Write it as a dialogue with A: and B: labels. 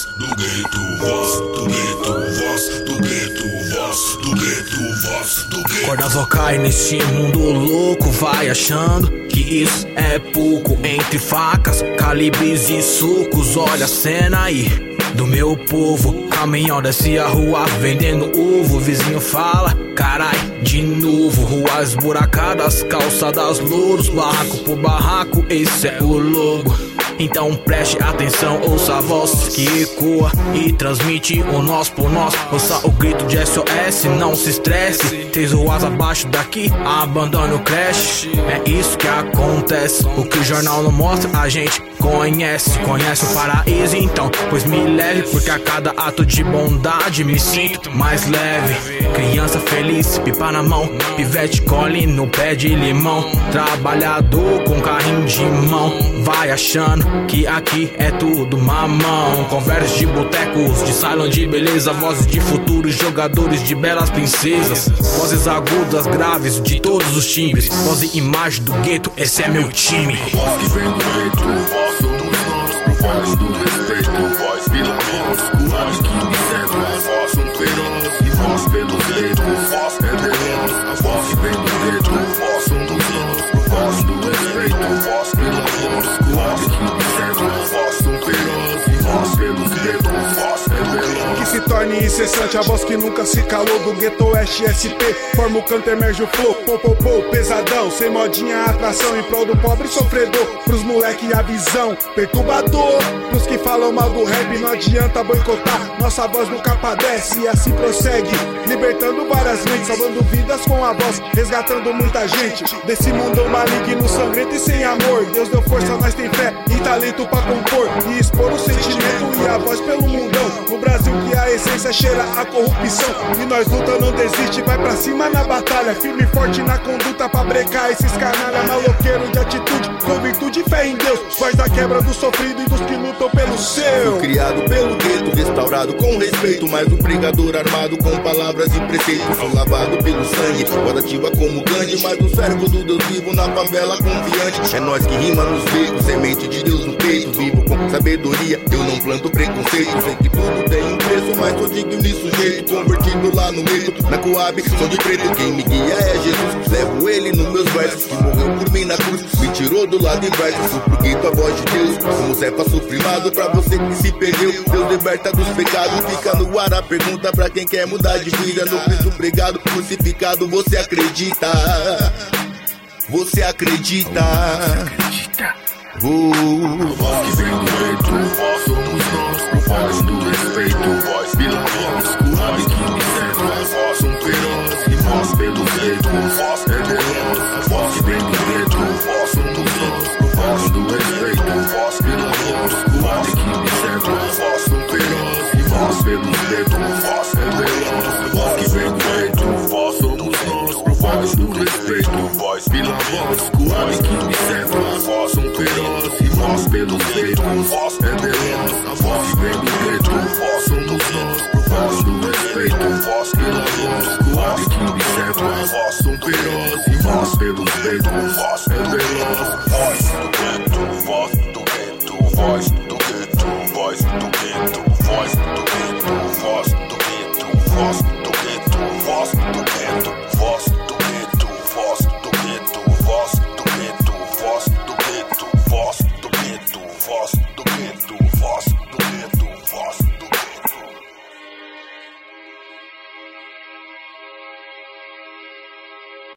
A: voz do gueto, voz do gueto, voz do gueto, voz do gueto, voz do gueto.
B: Cordas vocais nesse mundo louco, vai achando que isso é pouco. Entre facas, calibres e sucos, olha a cena aí do meu povo. Caminhão desce a rua vendendo ovo, vizinho fala, carai, de novo. Ruas esburacadas, calçadas louros, barraco por barraco, esse é o logo. Então preste atenção, ouça a voz que ecoa e transmite o nós por nós. Ouça o grito de SOS, não se estresse. 3 ruas abaixo daqui, abandone o crash. É isso que acontece, o que o jornal não mostra a gente conhece. Conhece o paraíso então, pois me leve, porque a cada ato de bondade me sinto mais leve. Criança feliz, pipa na mão, pivete colhe no pé de limão. Trabalhador com carrinho de mão, vai achando que aqui é tudo mamão. Conversas de botecos, de salão de beleza, vozes de futuros jogadores de belas princesas. Vozes agudas, graves, de todos os timbres. Voz e imagem do gueto, esse é meu time.
A: Voz que vem do gueto, voz somos nós, voz do respeito, voz pela voz, o homem que observa, voz são feroz, e voz pelos guetos, voz é veloz. Voz que vem do gueto, voz somos nós, voz do respeito, voz pela voz, o homem que observa, voz são feroz, e voz pelos guetos, voz é veloz.
C: Que se torne incessante, a voz que nunca se calou. Do gueto oeste SP, forma o canto, emerge o flow. Pô, pesadão, sem modinha, atração. Em prol do pobre sofredor, pros moleque a visão. Perturbador, pros que falam mal do rap, não adianta boicotar. Nossa voz nunca padece e assim prossegue, libertando várias mentes, salvando vidas com a voz, resgatando muita gente desse mundão maligno, sangrento e sem amor. Deus deu força, nós tem fé e talento pra compor e expor o sentimento e a voz pelo mundão. No Brasil que a essência cheira a corrupção, e nós luta, não desiste, vai pra cima na batalha, firme e forte na conduta pra brecar esses canalha. Maloqueiro de atitude, com virtude e fé em Deus, voz da quebra do sofrido e dos que lutam pelo seu.
D: Fui criado pelo gueto, restaurado com respeito, mas um brigador armado com palavras e preceitos. Sou lavado pelo sangue, voz ativa como Gandhi, mas o servo do Deus vivo na favela confiante. É nós que rima nos becos, semente de Deus no peito, vivo com sabedoria, eu não planto preconceito. Sei que tudo tem um preço, mas sou digno e sujeito, convertido lá no meio, na Coab, sou de preto. Quem me guia é Jesus, levo ele nos meus versos, que morreu por mim na cruz, me tirou do lado inverso. Supliquito a voz de Deus, como Zefa suprimado, pra você que se perdeu, Deus liberta dos pecados. Fica no ar a pergunta pra quem quer mudar de vida. No Cristo pregado, crucificado, você acredita? Você acredita?
A: A voz que vem do gueto, voz somos nós, voz do respeito, voz pela voz, o homem que observa, voz são feroz, e voz pelos guetos, voz é veloz. A voz que vem do gueto, voz somos nós, voz do respeito, voz pela voz, o homem que observa, voz são feroz, e voz pelos guetos, voz é veloz. A voz que vem do gueto, voz somos nós, voz do respeito, voz pela voz, o homem que observa, voz são feroz, e voz pelos guetos, voz é veloz. A voz que vem do gueto, voz somos nós, voz do respeito, voz pela voz, o homem que observa, voz são feroz, e voz pelos guetos, voz é veloz. Voz do gueto, voz do gueto, voz do gueto, voz do gueto, voz do gueto, voz do gueto, voz do gueto, voz do gueto.